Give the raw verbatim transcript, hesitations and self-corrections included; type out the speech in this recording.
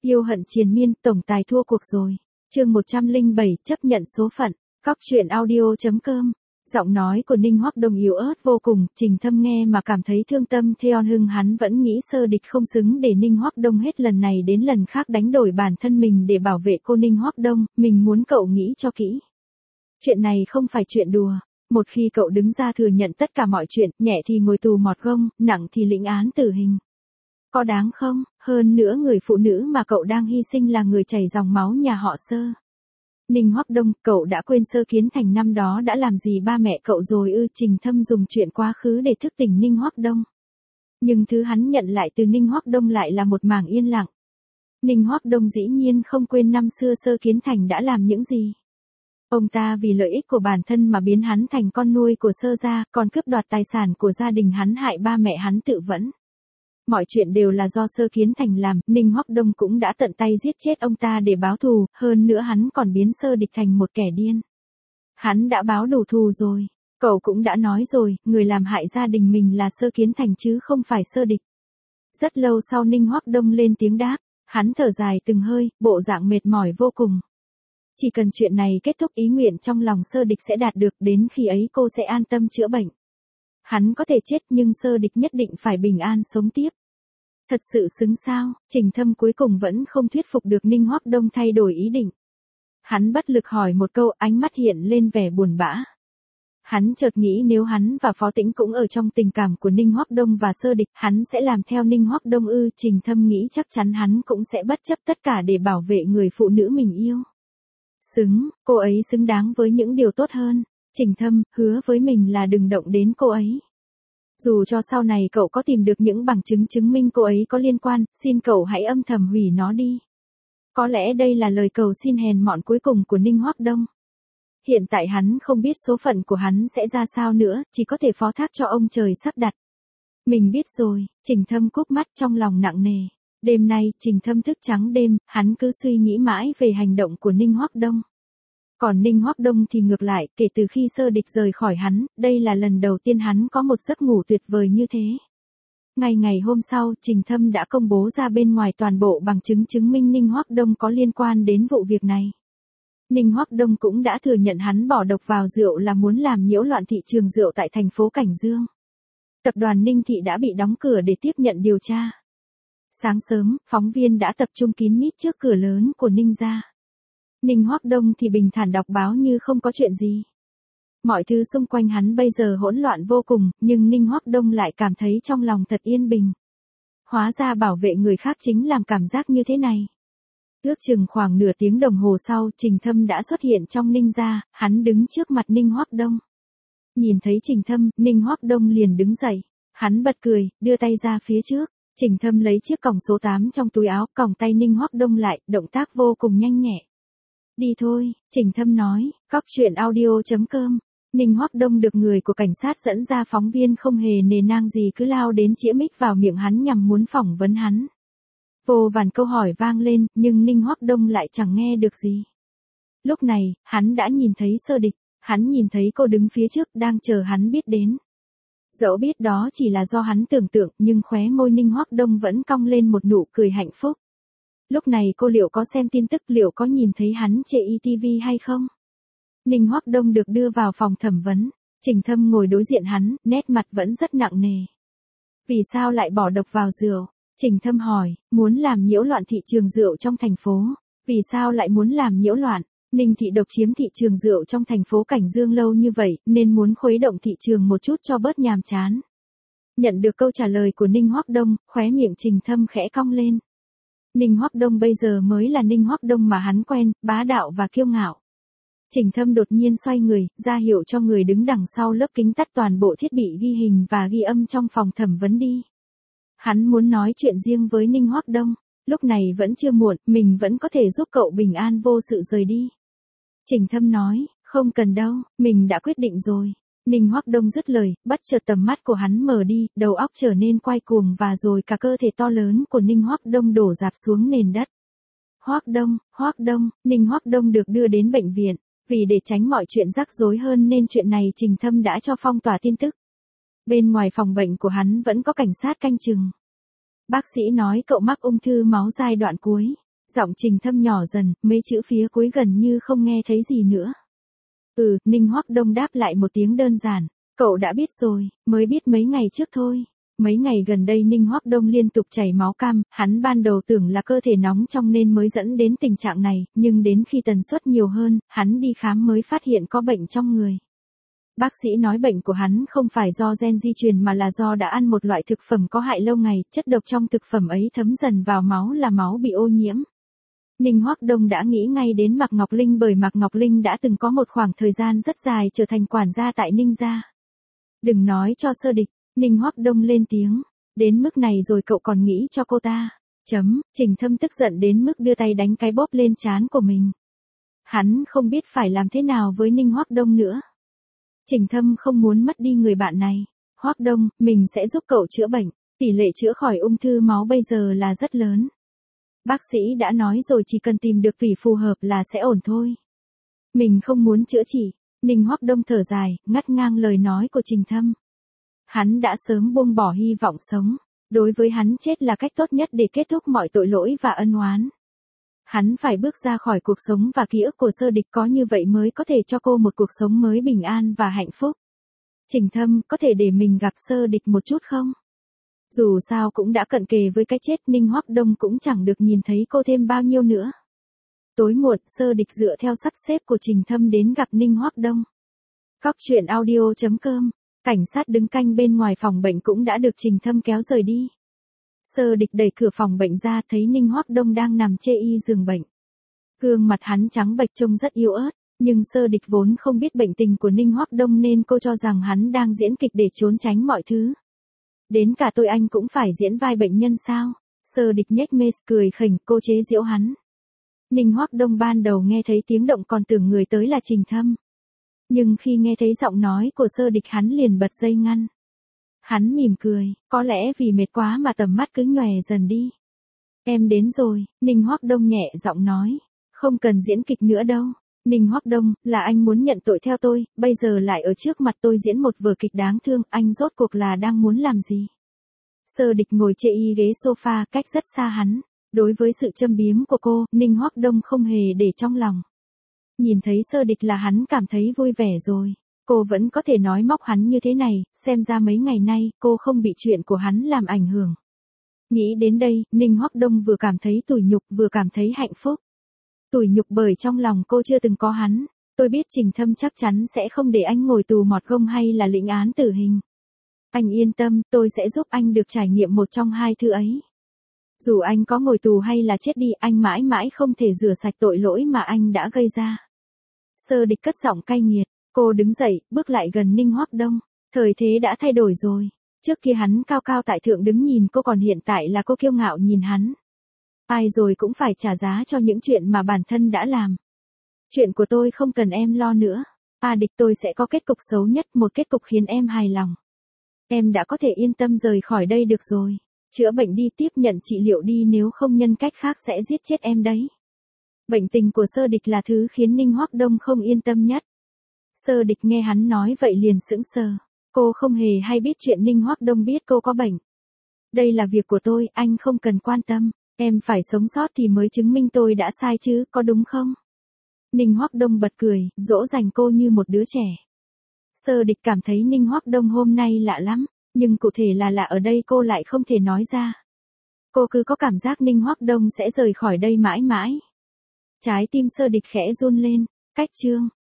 Yêu hận triền miên, tổng tài thua cuộc rồi. Chương một trăm lẻ bảy, chấp nhận số phận. Cóc truyện audio.com. Giọng nói của Ninh Hoắc Đông yếu ớt vô cùng, Trình Thâm nghe mà cảm thấy thương tâm. Theon Hưng hắn vẫn nghĩ Sơ Địch không xứng để Ninh Hoắc Đông hết lần này đến lần khác đánh đổi bản thân mình để bảo vệ cô Ninh Hoắc Đông, mình muốn cậu nghĩ cho kỹ. Chuyện này không phải chuyện đùa. Một khi cậu đứng ra thừa nhận tất cả mọi chuyện, nhẹ thì ngồi tù mọt gông, nặng thì lĩnh án tử hình. Có đáng không? Hơn nữa người phụ nữ mà cậu đang hy sinh là người chảy dòng máu nhà họ Sơ. Ninh Hoắc Đông, cậu đã quên Sơ Kiến Thành năm đó đã làm gì ba mẹ cậu rồi ư? Trình Thâm dùng chuyện quá khứ để thức tỉnh Ninh Hoắc Đông. Nhưng thứ hắn nhận lại từ Ninh Hoắc Đông lại là một mảng yên lặng. Ninh Hoắc Đông dĩ nhiên không quên năm xưa Sơ Kiến Thành đã làm những gì. Ông ta vì lợi ích của bản thân mà biến hắn thành con nuôi của Sơ gia, còn cướp đoạt tài sản của gia đình hắn, hại ba mẹ hắn tự vẫn. Mọi chuyện đều là do Sơ Kiến Thành làm, Ninh Hoắc Đông cũng đã tận tay giết chết ông ta để báo thù, hơn nữa hắn còn biến Sơ Địch thành một kẻ điên. Hắn đã báo đủ thù rồi, cậu cũng đã nói rồi, người làm hại gia đình mình là Sơ Kiến Thành chứ không phải Sơ Địch. Rất lâu sau Ninh Hoắc Đông lên tiếng đáp, hắn thở dài từng hơi, bộ dạng mệt mỏi vô cùng. Chỉ cần chuyện này kết thúc, ý nguyện trong lòng Sơ Địch sẽ đạt được, đến khi ấy cô sẽ an tâm chữa bệnh. Hắn có thể chết nhưng Sơ Địch nhất định phải bình an sống tiếp. Thật sự xứng sao? Trình Thâm cuối cùng vẫn không thuyết phục được Ninh Hoắc Đông thay đổi ý định. Hắn bất lực hỏi một câu, ánh mắt hiện lên vẻ buồn bã. Hắn chợt nghĩ nếu hắn và Phó Tĩnh cũng ở trong tình cảm của Ninh Hoắc Đông và Sơ Địch, hắn sẽ làm theo Ninh Hoắc Đông ư? Trình Thâm nghĩ chắc chắn hắn cũng sẽ bất chấp tất cả để bảo vệ người phụ nữ mình yêu. Xứng, cô ấy xứng đáng với những điều tốt hơn. Trình Thâm hứa với mình là đừng động đến cô ấy. Dù cho sau này cậu có tìm được những bằng chứng chứng minh cô ấy có liên quan, xin cậu hãy âm thầm hủy nó đi. Có lẽ đây là lời cầu xin hèn mọn cuối cùng của Ninh Hoắc Đông. Hiện tại hắn không biết số phận của hắn sẽ ra sao nữa, chỉ có thể phó thác cho ông trời sắp đặt. Mình biết rồi, Trình Thâm cúp mắt trong lòng nặng nề. Đêm nay, Trình Thâm thức trắng đêm, hắn cứ suy nghĩ mãi về hành động của Ninh Hoắc Đông. Còn Ninh Hoắc Đông thì ngược lại, kể từ khi Sơ Địch rời khỏi hắn, đây là lần đầu tiên hắn có một giấc ngủ tuyệt vời như thế. Ngày ngày hôm sau, Trình Thâm đã công bố ra bên ngoài toàn bộ bằng chứng chứng minh Ninh Hoắc Đông có liên quan đến vụ việc này. Ninh Hoắc Đông cũng đã thừa nhận hắn bỏ độc vào rượu là muốn làm nhiễu loạn thị trường rượu tại thành phố Cảnh Dương. Tập đoàn Ninh Thị đã bị đóng cửa để tiếp nhận điều tra. Sáng sớm, phóng viên đã tập trung kín mít trước cửa lớn của Ninh gia. Ninh Hoắc Đông thì bình thản đọc báo như không có chuyện gì. Mọi thứ xung quanh hắn bây giờ hỗn loạn vô cùng, nhưng Ninh Hoắc Đông lại cảm thấy trong lòng thật yên bình. Hóa ra bảo vệ người khác chính làm cảm giác như thế này. Ước chừng khoảng nửa tiếng đồng hồ sau, Trình Thâm đã xuất hiện trong Ninh gia, hắn đứng trước mặt Ninh Hoắc Đông. Nhìn thấy Trình Thâm, Ninh Hoắc Đông liền đứng dậy. Hắn bật cười, đưa tay ra phía trước. Trình Thâm lấy chiếc còng số tám trong túi áo, còng tay Ninh Hoắc Đông lại, động tác vô cùng nhanh nhẹ. Đi thôi, Trình Thâm nói, cóc truyện audio.com. Ninh Hoắc Đông được người của cảnh sát dẫn ra, phóng viên không hề nề nang gì cứ lao đến chĩa mic vào miệng hắn nhằm muốn phỏng vấn hắn. Vô vàn câu hỏi vang lên, nhưng Ninh Hoắc Đông lại chẳng nghe được gì. Lúc này, hắn đã nhìn thấy Sơ Địch, hắn nhìn thấy cô đứng phía trước đang chờ hắn biết đến. Dẫu biết đó chỉ là do hắn tưởng tượng, nhưng khóe môi Ninh Hoắc Đông vẫn cong lên một nụ cười hạnh phúc. Lúc này cô liệu có xem tin tức, liệu có nhìn thấy hắn trên e tê vê hay không? Ninh Hoắc Đông được đưa vào phòng thẩm vấn. Trình Thâm ngồi đối diện hắn, nét mặt vẫn rất nặng nề. Vì sao lại bỏ độc vào rượu? Trình Thâm hỏi, muốn làm nhiễu loạn thị trường rượu trong thành phố. Vì sao lại muốn làm nhiễu loạn? Ninh Thị độc chiếm thị trường rượu trong thành phố Cảnh Dương lâu như vậy, nên muốn khuấy động thị trường một chút cho bớt nhàm chán. Nhận được câu trả lời của Ninh Hoắc Đông, khóe miệng Trình Thâm khẽ cong lên. Ninh Hoắc Đông bây giờ mới là Ninh Hoắc Đông mà hắn quen, bá đạo và kiêu ngạo. Trình Thâm đột nhiên xoay người, ra hiệu cho người đứng đằng sau lớp kính tắt toàn bộ thiết bị ghi hình và ghi âm trong phòng thẩm vấn đi. Hắn muốn nói chuyện riêng với Ninh Hoắc Đông, lúc này vẫn chưa muộn, mình vẫn có thể giúp cậu bình an vô sự rời đi. Trình Thâm nói, không cần đâu, mình đã quyết định rồi. Ninh Hoắc Đông dứt lời, bất chợt tầm mắt của hắn mở đi, đầu óc trở nên quay cuồng và rồi cả cơ thể to lớn của Ninh Hoắc Đông đổ rạp xuống nền đất. Hoắc Đông, Hoắc Đông, Ninh Hoắc Đông được đưa đến bệnh viện. Vì để tránh mọi chuyện rắc rối hơn nên chuyện này Trình Thâm đã cho phong tỏa tin tức. Bên ngoài phòng bệnh của hắn vẫn có cảnh sát canh chừng. Bác sĩ nói cậu mắc ung thư máu giai đoạn cuối. Giọng Trình Thâm nhỏ dần, mấy chữ phía cuối gần như không nghe thấy gì nữa. Ừ, Ninh Hoắc Đông đáp lại một tiếng đơn giản. Cậu đã biết rồi, mới biết mấy ngày trước thôi. Mấy ngày gần đây Ninh Hoắc Đông liên tục chảy máu cam, hắn ban đầu tưởng là cơ thể nóng trong nên mới dẫn đến tình trạng này, nhưng đến khi tần suất nhiều hơn, hắn đi khám mới phát hiện có bệnh trong người. Bác sĩ nói bệnh của hắn không phải do gen di truyền mà là do đã ăn một loại thực phẩm có hại lâu ngày, chất độc trong thực phẩm ấy thấm dần vào máu là máu bị ô nhiễm. Ninh Hoắc Đông đã nghĩ ngay đến Mạc Ngọc Linh bởi Mạc Ngọc Linh đã từng có một khoảng thời gian rất dài trở thành quản gia tại Ninh gia. Đừng nói cho Sơ Địch, Ninh Hoắc Đông lên tiếng, đến mức này rồi cậu còn nghĩ cho cô ta. Chấm, Trình Thâm tức giận đến mức đưa tay đánh cái bóp lên trán của mình. Hắn không biết phải làm thế nào với Ninh Hoắc Đông nữa. Trình Thâm không muốn mất đi người bạn này. Hoắc Đông, mình sẽ giúp cậu chữa bệnh, tỷ lệ chữa khỏi ung thư máu bây giờ là rất lớn. Bác sĩ đã nói rồi chỉ cần tìm được tủy phù hợp là sẽ ổn thôi. Mình không muốn chữa trị. Ninh Hoắc Đông thở dài, ngắt ngang lời nói của Trình Thâm. Hắn đã sớm buông bỏ hy vọng sống. Đối với hắn chết là cách tốt nhất để kết thúc mọi tội lỗi và ân oán. Hắn phải bước ra khỏi cuộc sống và ký ức của Sơ Địch, có như vậy mới có thể cho cô một cuộc sống mới bình an và hạnh phúc. Trình Thâm, có thể để mình gặp Sơ Địch một chút không? Dù sao cũng đã cận kề với cái chết, Ninh Hoắc Đông cũng chẳng được nhìn thấy cô thêm bao nhiêu nữa. Tối muộn, Sơ Địch dựa theo sắp xếp của Trình Thâm đến gặp Ninh Hoắc Đông. Cóc truyện audio chấm com, cảnh sát đứng canh bên ngoài phòng bệnh cũng đã được Trình Thâm kéo rời đi. Sơ Địch đẩy cửa phòng bệnh ra thấy Ninh Hoắc Đông đang nằm chê y giường bệnh. Gương mặt hắn trắng bệch trông rất yếu ớt, nhưng Sơ Địch vốn không biết bệnh tình của Ninh Hoắc Đông nên cô cho rằng hắn đang diễn kịch để trốn tránh mọi thứ. Đến cả tôi anh cũng phải diễn vai bệnh nhân sao? Sơ Địch nhếch mép cười khỉnh, cô chế giễu hắn. Ninh Hoắc Đông ban đầu nghe thấy tiếng động còn tưởng người tới là Trình Thâm. Nhưng khi nghe thấy giọng nói của Sơ Địch hắn liền bật dây ngăn. Hắn mỉm cười, có lẽ vì mệt quá mà tầm mắt cứ nhòe dần đi. Em đến rồi, Ninh Hoắc Đông nhẹ giọng nói. Không cần diễn kịch nữa đâu. Ninh Hoắc Đông, là anh muốn nhận tội theo tôi, bây giờ lại ở trước mặt tôi diễn một vở kịch đáng thương, anh rốt cuộc là đang muốn làm gì? Sơ Địch ngồi chê y ghế sofa cách rất xa hắn. Đối với sự châm biếm của cô, Ninh Hoắc Đông không hề để trong lòng. Nhìn thấy Sơ Địch là hắn cảm thấy vui vẻ rồi. Cô vẫn có thể nói móc hắn như thế này, xem ra mấy ngày nay cô không bị chuyện của hắn làm ảnh hưởng. Nghĩ đến đây, Ninh Hoắc Đông vừa cảm thấy tủi nhục vừa cảm thấy hạnh phúc. Tủi nhục bởi trong lòng cô chưa từng có hắn. Tôi biết Trình Thâm chắc chắn sẽ không để anh ngồi tù mọt gông hay là lĩnh án tử hình. Anh yên tâm, tôi sẽ giúp anh được trải nghiệm một trong hai thứ ấy. Dù anh có ngồi tù hay là chết đi, anh mãi mãi không thể rửa sạch tội lỗi mà anh đã gây ra. Sơ Địch cất giọng cay nghiệt. Cô đứng dậy, bước lại gần Ninh Hoắc Đông. Thời thế đã thay đổi rồi. Trước kia hắn cao cao tại thượng đứng nhìn cô, còn hiện tại là cô kiêu ngạo nhìn hắn. Ai rồi cũng phải trả giá cho những chuyện mà bản thân đã làm. Chuyện của tôi không cần em lo nữa. A Địch, tôi sẽ có kết cục xấu nhất, một kết cục khiến em hài lòng. Em đã có thể yên tâm rời khỏi đây được rồi. Chữa bệnh đi, tiếp nhận trị liệu đi, nếu không nhân cách khác sẽ giết chết em đấy. Bệnh tình của Sơ Địch là thứ khiến Ninh Hoắc Đông không yên tâm nhất. Sơ Địch nghe hắn nói vậy liền sững sờ. Cô không hề hay biết chuyện Ninh Hoắc Đông biết cô có bệnh. Đây là việc của tôi, anh không cần quan tâm. Em phải sống sót thì mới chứng minh tôi đã sai chứ, có đúng không? Ninh Hoắc Đông bật cười, dỗ dành cô như một đứa trẻ. Sơ Địch cảm thấy Ninh Hoắc Đông hôm nay lạ lắm, nhưng cụ thể là lạ ở đây cô lại không thể nói ra. Cô cứ có cảm giác Ninh Hoắc Đông sẽ rời khỏi đây mãi mãi. Trái tim Sơ Địch khẽ run lên. Cách chương